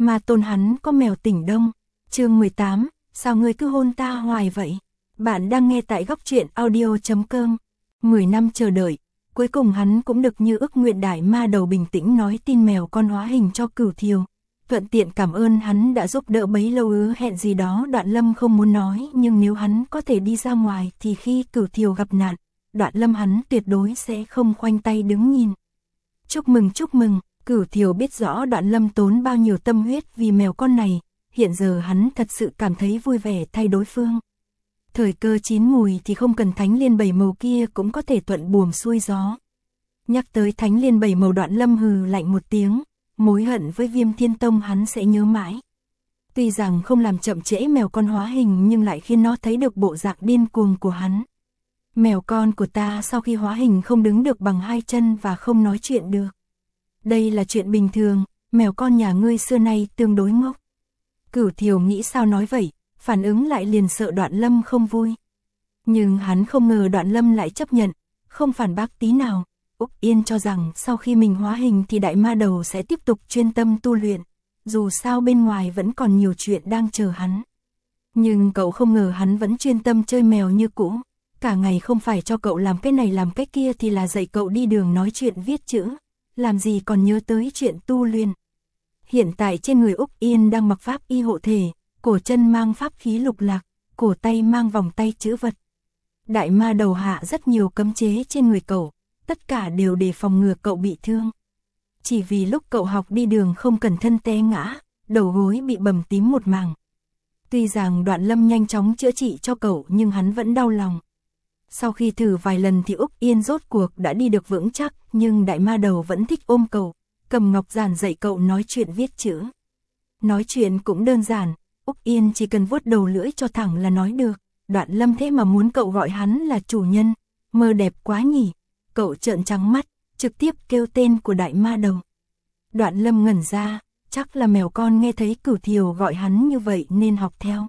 Mà Tôn hắn có mèo tỉnh Đông. Chương 18, sao ngươi cứ hôn ta hoài vậy? Bạn đang nghe tại góc truyện audio.com. 10 năm chờ đợi, cuối cùng hắn cũng được như ước nguyện. Đại ma đầu bình tĩnh nói tin mèo con hóa hình cho Cửu Thiều. Thuận tiện cảm ơn hắn đã giúp đỡ bấy lâu hẹn gì đó Đoạn Lâm không muốn nói, nhưng nếu hắn có thể đi ra ngoài thì khi Cửu Thiều gặp nạn, Đoạn Lâm hắn tuyệt đối sẽ không khoanh tay đứng nhìn. Chúc mừng, Cửu Thiều biết rõ Đoạn Lâm tốn bao nhiêu tâm huyết vì mèo con này, hiện giờ hắn thật sự cảm thấy vui vẻ thay đối phương. Thời cơ chín mùi thì không cần Thánh Liên 7 màu kia cũng có thể thuận buồm xuôi gió. Nhắc tới Thánh Liên 7 màu, Đoạn Lâm hừ lạnh một tiếng, mối hận với Viêm Thiên Tông hắn sẽ nhớ mãi. Tuy rằng không làm chậm trễ mèo con hóa hình nhưng lại khiến nó thấy được bộ dạng điên cuồng của hắn. Mèo con của ta sau khi hóa hình không đứng được bằng hai chân và không nói chuyện được. Đây là chuyện bình thường, mèo con nhà ngươi xưa nay tương đối ngốc. Cửu Thiều nghĩ sao nói vậy, phản ứng lại liền sợ Đoạn Lâm không vui. Nhưng hắn không ngờ Đoạn Lâm lại chấp nhận, không phản bác tí nào. Úc Yên cho rằng sau khi mình hóa hình thì đại ma đầu sẽ tiếp tục chuyên tâm tu luyện, dù sao bên ngoài vẫn còn nhiều chuyện đang chờ hắn. Nhưng cậu không ngờ hắn vẫn chuyên tâm chơi mèo như cũ, cả ngày không phải cho cậu làm cái này làm cái kia thì là dạy cậu đi đường nói chuyện viết chữ, làm gì còn nhớ tới chuyện tu luyện. Hiện tại trên người Úc Yên đang mặc pháp y hộ thể, cổ chân mang pháp khí lục lạc, cổ tay mang vòng tay chữ vật. Đại ma đầu hạ rất nhiều cấm chế trên người cậu, tất cả đều để phòng ngừa cậu bị thương. Chỉ vì lúc cậu học đi đường không cẩn thận té ngã, đầu gối bị bầm tím một mảng. Tuy rằng Đoạn Lâm nhanh chóng chữa trị cho cậu nhưng hắn vẫn đau lòng. Sau khi thử vài lần thì Úc Yên rốt cuộc đã đi được vững chắc, nhưng đại ma đầu vẫn thích ôm cậu, cầm ngọc giản dạy cậu nói chuyện viết chữ. Nói chuyện cũng đơn giản, Úc Yên chỉ cần vuốt đầu lưỡi cho thẳng là nói được. Đoạn Lâm thế mà muốn cậu gọi hắn là chủ nhân, mơ đẹp quá nhỉ. Cậu trợn trắng mắt, trực tiếp kêu tên của đại ma đầu. Đoạn Lâm ngẩn ra, chắc là mèo con nghe thấy Cửu Thiều gọi hắn như vậy nên học theo.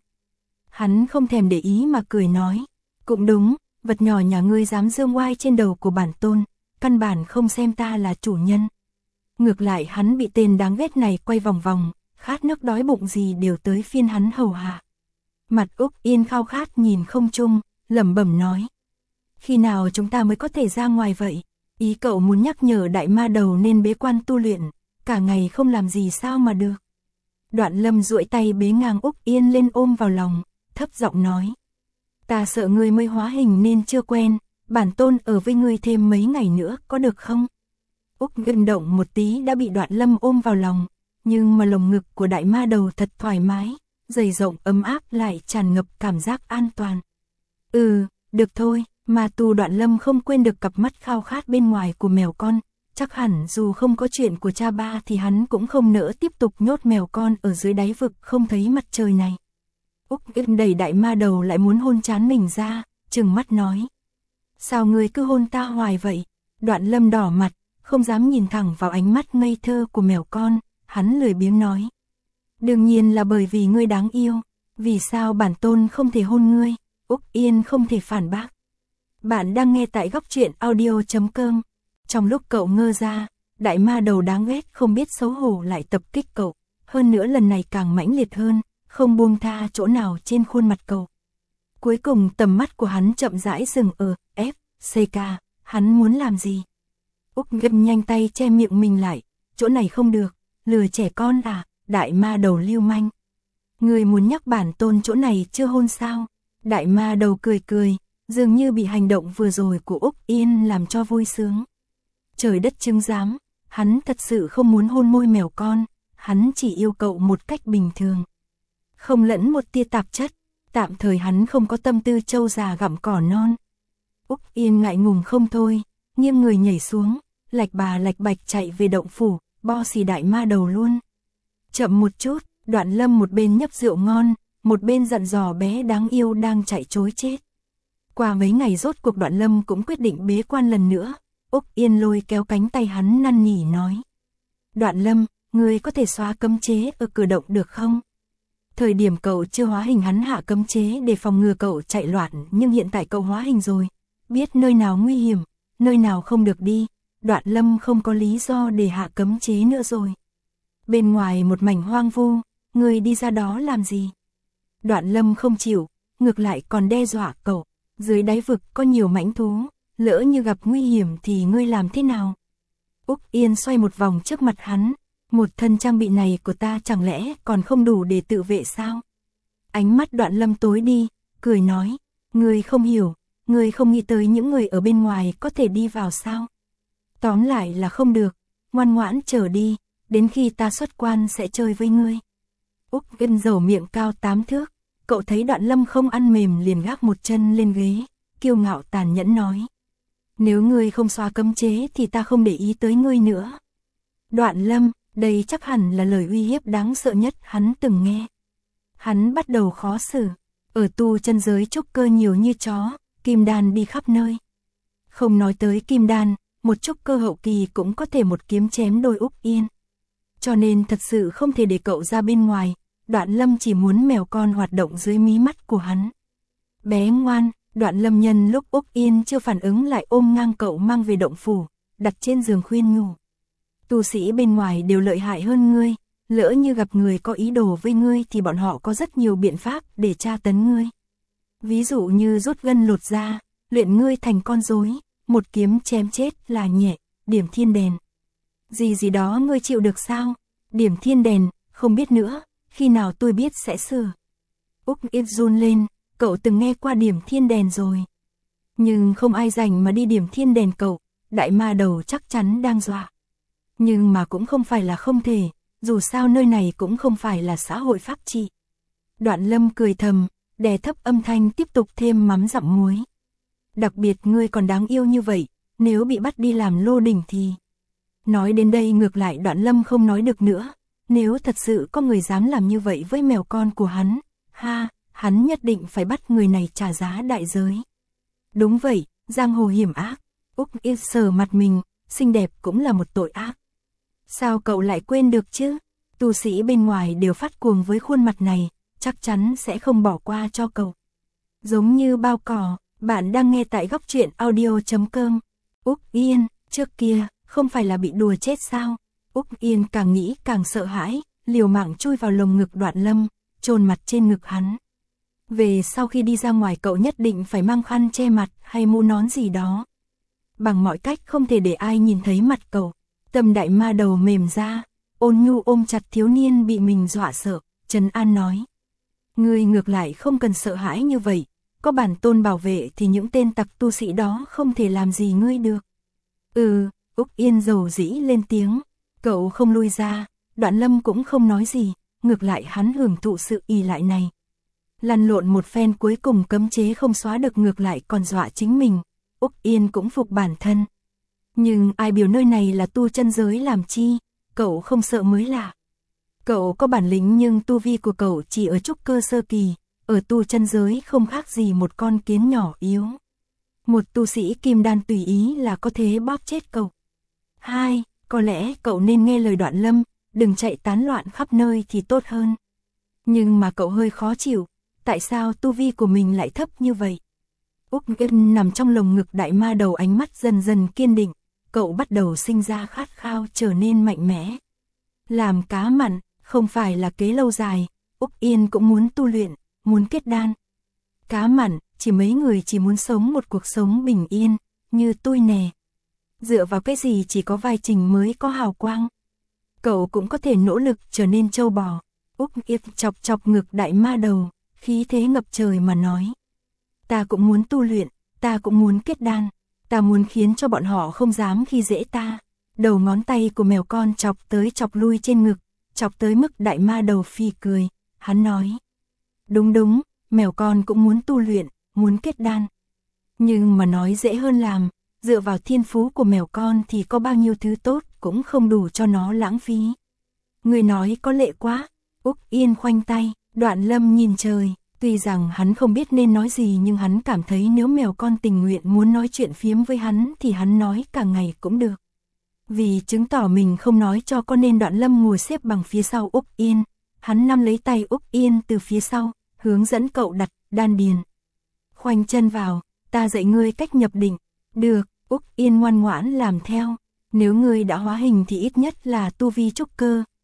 Hắn không thèm để ý mà cười nói, cũng đúng, vật nhỏ nhà ngươi dám dương oai trên đầu của bản tôn, căn bản không xem ta là chủ nhân. Ngược lại hắn bị tên đáng ghét này quay vòng vòng, khát nước đói bụng gì đều tới phiên hắn hầu hạ. Mặt Úc Yên khao khát nhìn không trung, lẩm bẩm nói, khi nào chúng ta mới có thể ra ngoài vậy? Ý cậu muốn nhắc nhở đại ma đầu nên bế quan tu luyện, cả ngày không làm gì sao mà được. Đoạn Lâm duỗi tay bế ngang Úc Yên lên ôm vào lòng, thấp giọng nói, ta sợ ngươi mới hóa hình nên chưa quen, bản tôn ở với ngươi thêm mấy ngày nữa có được không? Úc gân động một tí đã bị Đoạn Lâm ôm vào lòng, nhưng mà lồng ngực của đại ma đầu thật thoải mái, dày rộng ấm áp lại tràn ngập cảm giác an toàn. Được thôi. Mà tù Đoạn Lâm không quên được cặp mắt khao khát bên ngoài của mèo con, chắc hẳn dù không có chuyện của cha ba thì hắn cũng không nỡ tiếp tục nhốt mèo con ở dưới đáy vực không thấy mặt trời này. Úc đẩy đại ma đầu lại muốn hôn trán mình ra, trừng mắt nói, sao ngươi cứ hôn ta hoài vậy? Đoạn Lâm đỏ mặt, không dám nhìn thẳng vào ánh mắt ngây thơ của mèo con, hắn lười biếng nói, đương nhiên là bởi vì ngươi đáng yêu, vì sao bản tôn không thể hôn ngươi? Úc Yên không thể phản bác. Bạn đang nghe tại góc truyện audio.com. Trong lúc cậu ngơ ra, đại ma đầu đáng ghét không biết xấu hổ lại tập kích cậu, hơn nữa lần này càng mãnh liệt hơn, không buông tha chỗ nào trên khuôn mặt cậu. Cuối cùng tầm mắt của hắn chậm rãi dừng ở CK, hắn muốn làm gì? Úc gầm nhanh tay che miệng mình lại, chỗ này không được, lừa trẻ con à? Đại ma đầu lưu manh. Người muốn nhắc bản tôn chỗ này chưa hôn sao? Đại ma đầu cười cười, dường như bị hành động vừa rồi của Úc Yên làm cho vui sướng. Trời đất chứng giám, hắn thật sự không muốn hôn môi mèo con, hắn chỉ yêu cậu một cách bình thường. Không lẫn một tia tạp chất, tạm thời hắn không có tâm tư trâu già gặm cỏ non. Úc Yên ngại ngùng không thôi, nghiêng người nhảy xuống, lạch bà lạch bạch chạy về động phủ, bo xì đại ma đầu luôn. Chậm một chút, Đoạn Lâm một bên nhấp rượu ngon, một bên dặn dò bé đáng yêu đang chạy trối chết. Qua mấy ngày rốt cuộc Đoạn Lâm cũng quyết định bế quan lần nữa. Úc Yên lôi kéo cánh tay hắn năn nỉ nói, Đoạn Lâm, ngươi có thể xóa cấm chế ở cửa động được không? Thời điểm cậu chưa hóa hình hắn hạ cấm chế để phòng ngừa cậu chạy loạn, nhưng hiện tại cậu hóa hình rồi, biết nơi nào nguy hiểm, nơi nào không được đi, Đoạn Lâm không có lý do để hạ cấm chế nữa rồi. bên ngoài một mảnh hoang vu, ngươi đi ra đó làm gì? Đoạn Lâm không chịu, ngược lại còn đe dọa cậu, dưới đáy vực có nhiều mãnh thú, lỡ như gặp nguy hiểm thì ngươi làm thế nào? Úc Yên xoay một vòng trước mặt hắn, một thân trang bị này của ta chẳng lẽ còn không đủ để tự vệ sao? Ánh mắt Đoạn Lâm tối đi, cười nói, ngươi không hiểu, ngươi không nghĩ tới những người ở bên ngoài có thể đi vào sao? Tóm lại là không được, ngoan ngoãn chờ đi, đến khi ta xuất quan sẽ chơi với ngươi. Úc Yên dầu miệng cao 8 thước, cậu thấy Đoạn Lâm không ăn mềm liền gác một chân lên ghế, kiêu ngạo tàn nhẫn nói. Nếu ngươi không xóa cấm chế thì ta không để ý tới ngươi nữa. Đoạn Lâm, đây chắc hẳn là lời uy hiếp đáng sợ nhất hắn từng nghe. Hắn bắt đầu khó xử, ở tu chân giới trúc cơ nhiều như chó, kim đan đi khắp nơi. Không nói tới kim đan, một trúc cơ hậu kỳ cũng có thể một kiếm chém đôi Úc Yên. Cho nên thật sự không thể để cậu ra bên ngoài, Đoạn Lâm chỉ muốn mèo con hoạt động dưới mí mắt của hắn. Bé ngoan, Đoạn Lâm nhân lúc Úc Yên chưa phản ứng lại ôm ngang cậu mang về động phủ, đặt trên giường khuyên nhủ. Tu sĩ bên ngoài đều lợi hại hơn ngươi, lỡ như gặp người có ý đồ với ngươi thì bọn họ có rất nhiều biện pháp để tra tấn ngươi. Ví dụ như rút gân lột da, luyện ngươi thành con rối, một kiếm chém chết là nhẹ, điểm thiên đèn. Gì đó ngươi chịu được sao? Điểm thiên đèn, không biết nữa, khi nào tôi biết sẽ sửa. Úc Yên run lên, cậu từng nghe qua điểm thiên đèn rồi. Nhưng không ai rảnh mà đi điểm thiên đèn cậu, đại ma đầu chắc chắn đang dọa. Nhưng mà cũng không phải là không thể, dù sao nơi này cũng không phải là xã hội pháp trị. Đoạn Lâm cười thầm, đè thấp âm thanh tiếp tục thêm mắm dặm muối. Đặc biệt ngươi còn đáng yêu như vậy, nếu bị bắt đi làm lô đỉnh thì... Nói đến đây ngược lại Đoạn Lâm không nói được nữa, nếu thật sự có người dám làm như vậy với mèo con của hắn, hắn nhất định phải bắt người này trả giá đại giới. Đúng vậy, giang hồ hiểm ác, Úc Yên sờ mặt mình, xinh đẹp cũng là một tội ác. Sao cậu lại quên được chứ? Tu sĩ bên ngoài đều phát cuồng với khuôn mặt này, chắc chắn sẽ không bỏ qua cho cậu. Giống như bao cỏ, bạn đang nghe tại góc truyện audio.com. Úc Yên, trước kia, không phải là bị đùa chết sao? Úc Yên càng nghĩ càng sợ hãi, liều mạng chui vào lồng ngực Đoạn Lâm, chôn mặt trên ngực hắn. Về sau khi đi ra ngoài cậu nhất định phải mang khăn che mặt hay mũ nón gì đó. Bằng mọi cách không thể để ai nhìn thấy mặt cậu. Tâm đại ma đầu mềm ra, ôn nhu ôm chặt thiếu niên bị mình dọa sợ, trấn an nói. Ngươi ngược lại không cần sợ hãi như vậy, có bản tôn bảo vệ thì những tên tặc tu sĩ đó không thể làm gì ngươi được. Úc Yên dầu dĩ lên tiếng, cậu không lui ra, Đoạn Lâm cũng không nói gì, ngược lại hắn hưởng thụ sự ỷ lại này. Lăn lộn một phen cuối cùng cấm chế không xóa được ngược lại còn dọa chính mình, Úc Yên cũng phục bản thân. Nhưng ai biểu nơi này là tu chân giới làm chi, cậu không sợ mới lạ. Cậu có bản lĩnh nhưng tu vi của cậu chỉ ở trúc cơ sơ kỳ, ở tu chân giới không khác gì một con kiến nhỏ yếu. Một tu sĩ kim đan tùy ý là có thể bóp chết cậu. Có lẽ cậu nên nghe lời Đoạn Lâm, đừng chạy tán loạn khắp nơi thì tốt hơn. Nhưng mà cậu hơi khó chịu, tại sao tu vi của mình lại thấp như vậy? Úc Yên nằm trong lồng ngực đại ma đầu, ánh mắt dần dần kiên định, cậu bắt đầu sinh ra khát khao trở nên mạnh mẽ. Làm cá mặn, không phải là kế lâu dài, Úc Yên cũng muốn tu luyện, muốn kết đan. Cá mặn, chỉ mấy người chỉ muốn sống một cuộc sống bình yên, như tôi nè. Dựa vào cái gì chỉ có vai Trình mới có hào quang? Cậu cũng có thể nỗ lực trở nên trâu bò. Úc Yên chọc chọc ngực đại ma đầu, khí thế ngập trời mà nói. Ta cũng muốn tu luyện, ta cũng muốn kết đan, ta muốn khiến cho bọn họ không dám khi dễ ta. Đầu ngón tay của mèo con chọc tới chọc lui trên ngực, chọc tới mức đại ma đầu phi cười, hắn nói. Đúng, mèo con cũng muốn tu luyện, muốn kết đan. Nhưng mà nói dễ hơn làm, dựa vào thiên phú của mèo con thì có bao nhiêu thứ tốt cũng không đủ cho nó lãng phí. Người nói có lệ quá, Úc Yên khoanh tay, Đoạn Lâm nhìn trời. Tuy rằng hắn không biết nên nói gì nhưng hắn cảm thấy nếu mèo con tình nguyện muốn nói chuyện phiếm với hắn thì hắn nói cả ngày cũng được. Vì chứng tỏ mình không nói cho con nên Đoạn Lâm ngồi xếp bằng phía sau Úc Yên. Hắn nắm lấy tay Úc Yên từ phía sau, hướng dẫn cậu đặt đan điền. Khoanh chân vào, ta dạy ngươi cách nhập định. Được, Úc Yên ngoan ngoãn làm theo. Nếu ngươi đã hóa hình thì ít nhất là tu vi trúc cơ,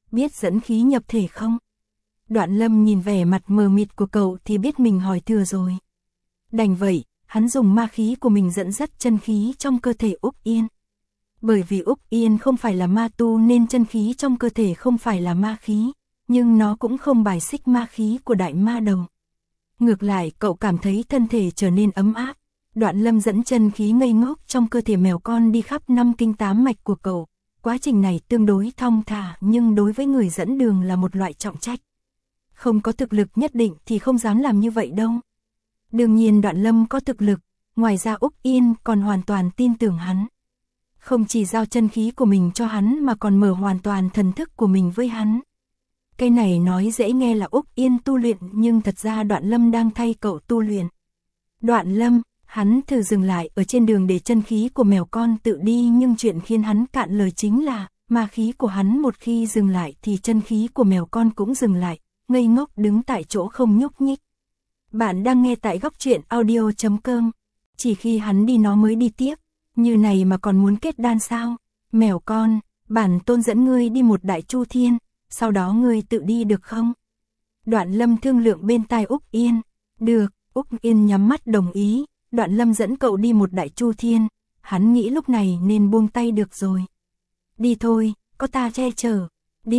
biết dẫn khí nhập thể không? Đoạn Lâm nhìn vẻ mặt mờ mịt của cậu thì biết mình hỏi thừa rồi. Đành vậy, hắn dùng ma khí của mình dẫn dắt chân khí trong cơ thể Úc Yên. Bởi vì Úc Yên không phải là ma tu nên chân khí trong cơ thể không phải là ma khí, nhưng nó cũng không bài xích ma khí của đại ma đầu. Ngược lại cậu cảm thấy thân thể trở nên ấm áp. Đoạn Lâm dẫn chân khí ngây ngốc trong cơ thể mèo con đi khắp 5 kinh 8 mạch của cậu. Quá trình này tương đối thong thả nhưng đối với người dẫn đường là một loại trọng trách. Không có thực lực nhất định thì không dám làm như vậy đâu. Đương nhiên Đoạn Lâm có thực lực, ngoài ra Úc Yên còn hoàn toàn tin tưởng hắn. Không chỉ giao chân khí của mình cho hắn mà còn mở hoàn toàn thần thức của mình với hắn. Cái này nói dễ nghe là Úc Yên tu luyện nhưng thật ra Đoạn Lâm đang thay cậu tu luyện. Đoạn Lâm, hắn thử dừng lại ở trên đường để chân khí của mèo con tự đi nhưng chuyện khiến hắn cạn lời chính là ma khí của hắn một khi dừng lại thì chân khí của mèo con cũng dừng lại, ngây ngốc đứng tại chỗ không nhúc nhích. Bạn đang nghe tại Góc Truyện Audio.com. Chỉ khi hắn đi nó mới đi tiếp, như này mà còn muốn kết đan sao? Mèo con, bản tôn dẫn ngươi đi một đại chu thiên, sau đó ngươi tự đi được không? Đoạn Lâm thương lượng bên tai Úc Yên. Được, Úc Yên nhắm mắt đồng ý. Đoạn Lâm dẫn cậu đi một đại chu thiên, hắn nghĩ lúc này nên buông tay được rồi. Đi thôi, có ta che chở.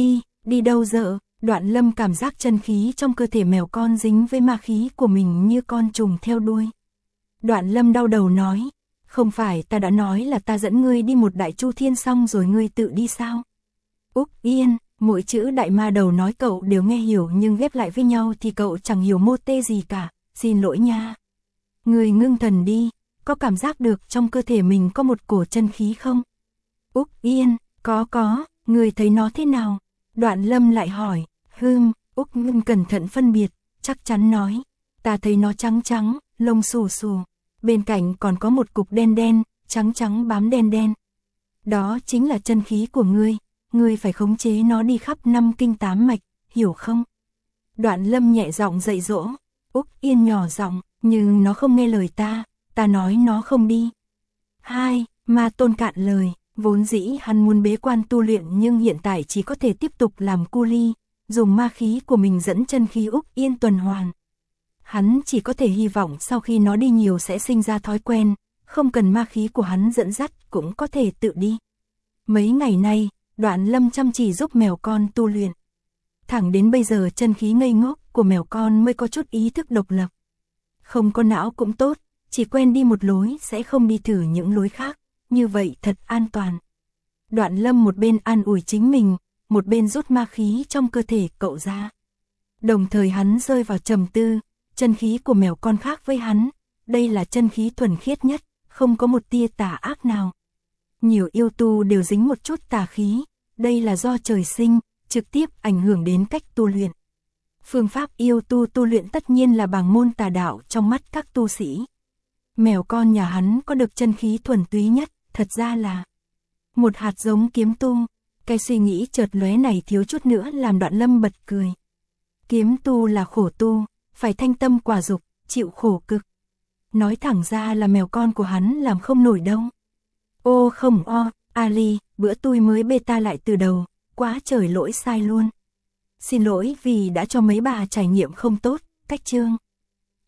Đi đâu dợ? Đoạn Lâm cảm giác chân khí trong cơ thể mèo con dính với ma khí của mình như con trùng theo đuôi. Đoạn Lâm đau đầu nói, không phải ta đã nói là ta dẫn ngươi đi một đại chu thiên xong rồi ngươi tự đi sao? Úc Yên, mỗi chữ đại ma đầu nói cậu đều nghe hiểu nhưng ghép lại với nhau thì cậu chẳng hiểu mô tê gì cả, xin lỗi nha. Ngươi ngưng thần đi, có cảm giác được trong cơ thể mình có một cổ chân khí không? Úc Yên, có, ngươi thấy nó thế nào? Đoạn Lâm lại hỏi, Úc Yên cẩn thận phân biệt, chắc chắn nói, ta thấy nó trắng trắng, lông xù xù, bên cạnh còn có một cục đen đen, trắng trắng bám đen đen. Đó chính là chân khí của ngươi phải khống chế nó đi khắp 5 kinh 8 mạch, hiểu không? Đoạn Lâm nhẹ giọng dạy dỗ, Úc Yên nhỏ giọng, nhưng nó không nghe lời ta nói nó không đi. Ma tôn cạn lời, vốn dĩ hắn muốn bế quan tu luyện nhưng hiện tại chỉ có thể tiếp tục làm cu ly, dùng ma khí của mình dẫn chân khí Úc Yên tuần hoàn. Hắn chỉ có thể hy vọng sau khi nó đi nhiều sẽ sinh ra thói quen, không cần ma khí của hắn dẫn dắt cũng có thể tự đi. Mấy ngày nay, Đoạn Lâm chăm chỉ giúp mèo con tu luyện. Thẳng đến bây giờ chân khí ngây ngốc của mèo con mới có chút ý thức độc lập. Không có não cũng tốt, chỉ quen đi một lối sẽ không đi thử những lối khác, như vậy thật an toàn. Đoạn Lâm một bên an ủi chính mình, một bên rút ma khí trong cơ thể cậu ra. Đồng thời hắn rơi vào trầm tư, chân khí của mèo con khác với hắn, đây là chân khí thuần khiết nhất, không có một tia tà ác nào. Nhiều yêu tu đều dính một chút tà khí, đây là do trời sinh, trực tiếp ảnh hưởng đến cách tu luyện. Phương pháp yêu tu tu luyện tất nhiên là bảng môn tà đạo trong mắt các tu sĩ. Mèo con nhà hắn có được chân khí thuần túy nhất, thật ra là một hạt giống kiếm tu. Cái suy nghĩ chợt lóe này thiếu chút nữa làm Đoạn Lâm bật cười. Kiếm tu là khổ tu, phải thanh tâm quả dục, chịu khổ cực. Nói thẳng ra là mèo con của hắn làm không nổi đâu. Ô không Ali, bữa tôi mới beta lại từ đầu, quá trời lỗi sai luôn. Xin lỗi vì đã cho mấy bà trải nghiệm không tốt, cách chương.